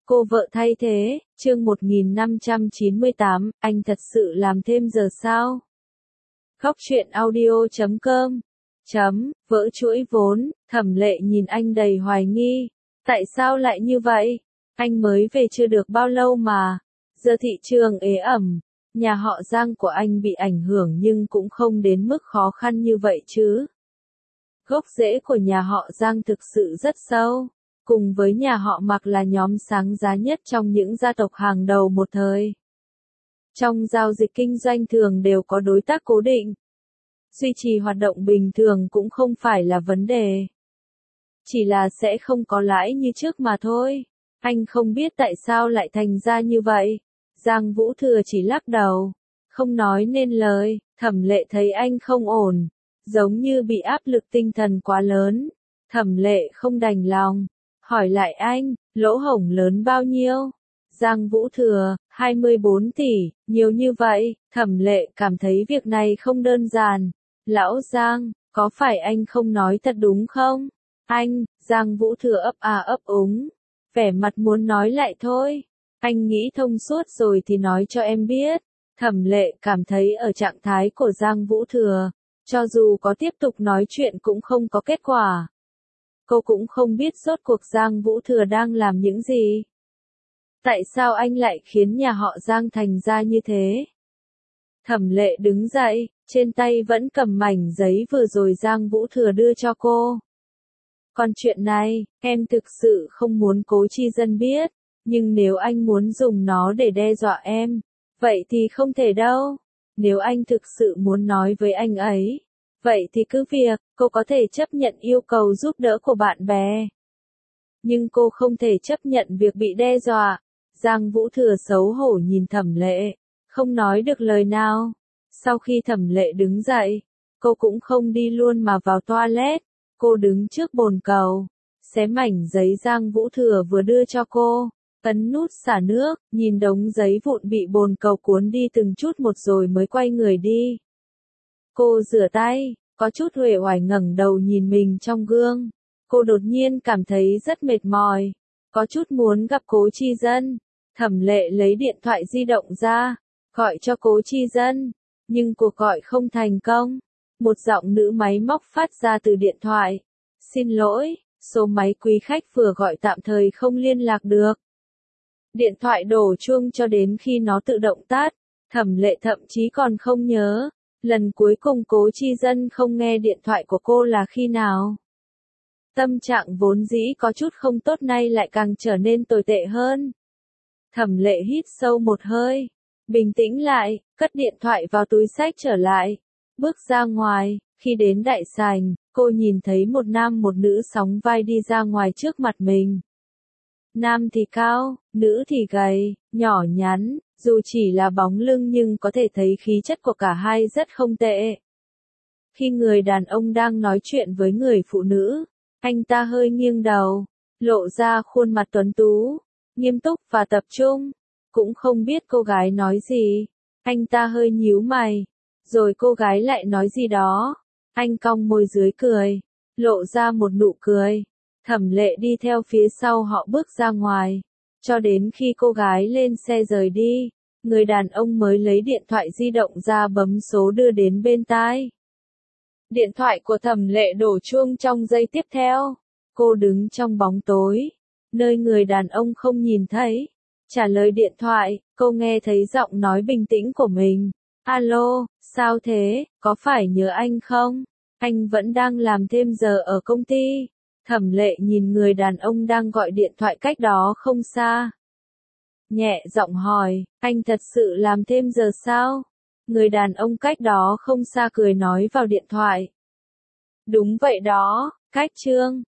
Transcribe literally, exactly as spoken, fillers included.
Cô vợ thay thế, chương một nghìn năm trăm chín mươi tám, anh thật sự làm thêm giờ sao? Khóc chuyện audio chấm com chấm, vỡ chuỗi vốn, Thẩm Lệ nhìn anh đầy hoài nghi. Tại sao lại như vậy? Anh mới về chưa được bao lâu mà. Giờ thị trường ế ẩm, nhà họ Giang của anh bị ảnh hưởng nhưng cũng không đến mức khó khăn như vậy chứ. Gốc rễ của nhà họ Giang thực sự rất sâu. Cùng với nhà họ Mạc là nhóm sáng giá nhất trong những gia tộc hàng đầu một thời. Trong giao dịch kinh doanh thường đều có đối tác cố định. Duy trì hoạt động bình thường cũng không phải là vấn đề. Chỉ là sẽ không có lãi như trước mà thôi. Anh không biết tại sao lại thành ra như vậy. Giang Vũ Thừa chỉ lắc đầu, không nói nên lời. Thẩm Lệ thấy anh không ổn, giống như bị áp lực tinh thần quá lớn. Thẩm Lệ không đành lòng, hỏi lại anh, lỗ hổng lớn bao nhiêu? Giang Vũ Thừa, hai mươi bốn tỷ, nhiều như vậy. Thẩm Lệ cảm thấy việc này không đơn giản. Lão Giang, có phải anh không nói thật đúng không? Anh, Giang Vũ Thừa ấp à ấp úng, vẻ mặt muốn nói lại thôi. Anh nghĩ thông suốt rồi thì nói cho em biết. Thẩm Lệ cảm thấy ở trạng thái của Giang Vũ Thừa, cho dù có tiếp tục nói chuyện cũng không có kết quả. Cô cũng không biết rốt cuộc Giang Vũ Thừa đang làm những gì. Tại sao anh lại khiến nhà họ Giang thành ra như thế? Thẩm Lệ đứng dậy, trên tay vẫn cầm mảnh giấy vừa rồi Giang Vũ Thừa đưa cho cô. Còn chuyện này, em thực sự không muốn Cố Chi Dân biết, nhưng nếu anh muốn dùng nó để đe dọa em, vậy thì không thể đâu. Nếu anh thực sự muốn nói với anh ấy, vậy thì cứ việc, cô có thể chấp nhận yêu cầu giúp đỡ của bạn bè. Nhưng cô không thể chấp nhận việc bị đe dọa. Giang Vũ Thừa xấu hổ nhìn Thẩm Lệ, không nói được lời nào. Sau khi Thẩm Lệ đứng dậy, cô cũng không đi luôn mà vào toilet. Cô đứng trước bồn cầu, xé mảnh giấy Giang Vũ Thừa vừa đưa cho cô, ấn nút xả nước, nhìn đống giấy vụn bị bồn cầu cuốn đi từng chút một rồi mới quay người đi. Cô rửa tay, có chút uể oải ngẩng đầu nhìn mình trong gương. Cô đột nhiên cảm thấy rất mệt mỏi, có chút muốn gặp Cố Chi Dân. Thẩm Lệ lấy điện thoại di động ra, gọi cho Cố Chi Dân, nhưng cuộc gọi không thành công. Một giọng nữ máy móc phát ra từ điện thoại. Xin lỗi, số máy quý khách vừa gọi tạm thời không liên lạc được. Điện thoại đổ chuông cho đến khi nó tự động tắt. Thẩm Lệ thậm chí còn không nhớ, lần cuối cùng Cố Chi Dân không nghe điện thoại của cô là khi nào. Tâm trạng vốn dĩ có chút không tốt nay lại càng trở nên tồi tệ hơn. Thẩm Lệ hít sâu một hơi, bình tĩnh lại, cất điện thoại vào túi xách trở lại. Bước ra ngoài, khi đến đại sảnh, cô nhìn thấy một nam một nữ sóng vai đi ra ngoài trước mặt mình. Nam thì cao, nữ thì gầy, nhỏ nhắn, dù chỉ là bóng lưng nhưng có thể thấy khí chất của cả hai rất không tệ. Khi người đàn ông đang nói chuyện với người phụ nữ, anh ta hơi nghiêng đầu, lộ ra khuôn mặt tuấn tú, nghiêm túc và tập trung. Cũng không biết cô gái nói gì, anh ta hơi nhíu mày. Rồi cô gái lại nói gì đó. Anh cong môi dưới cười, lộ ra một nụ cười. Thẩm Lệ đi theo phía sau họ bước ra ngoài. Cho đến khi cô gái lên xe rời đi, người đàn ông mới lấy điện thoại di động ra bấm số đưa đến bên tai. Điện thoại của Thẩm Lệ đổ chuông trong giây tiếp theo. Cô đứng trong bóng tối, nơi người đàn ông không nhìn thấy. Trả lời điện thoại, cô nghe thấy giọng nói bình tĩnh của mình. Alo, sao thế, có phải nhớ anh không? Anh vẫn đang làm thêm giờ ở công ty. Thẩm Lệ nhìn người đàn ông đang gọi điện thoại cách đó không xa. Nhẹ giọng hỏi, anh thật sự làm thêm giờ sao? Người đàn ông cách đó không xa cười nói vào điện thoại. Đúng vậy đó, cách chương.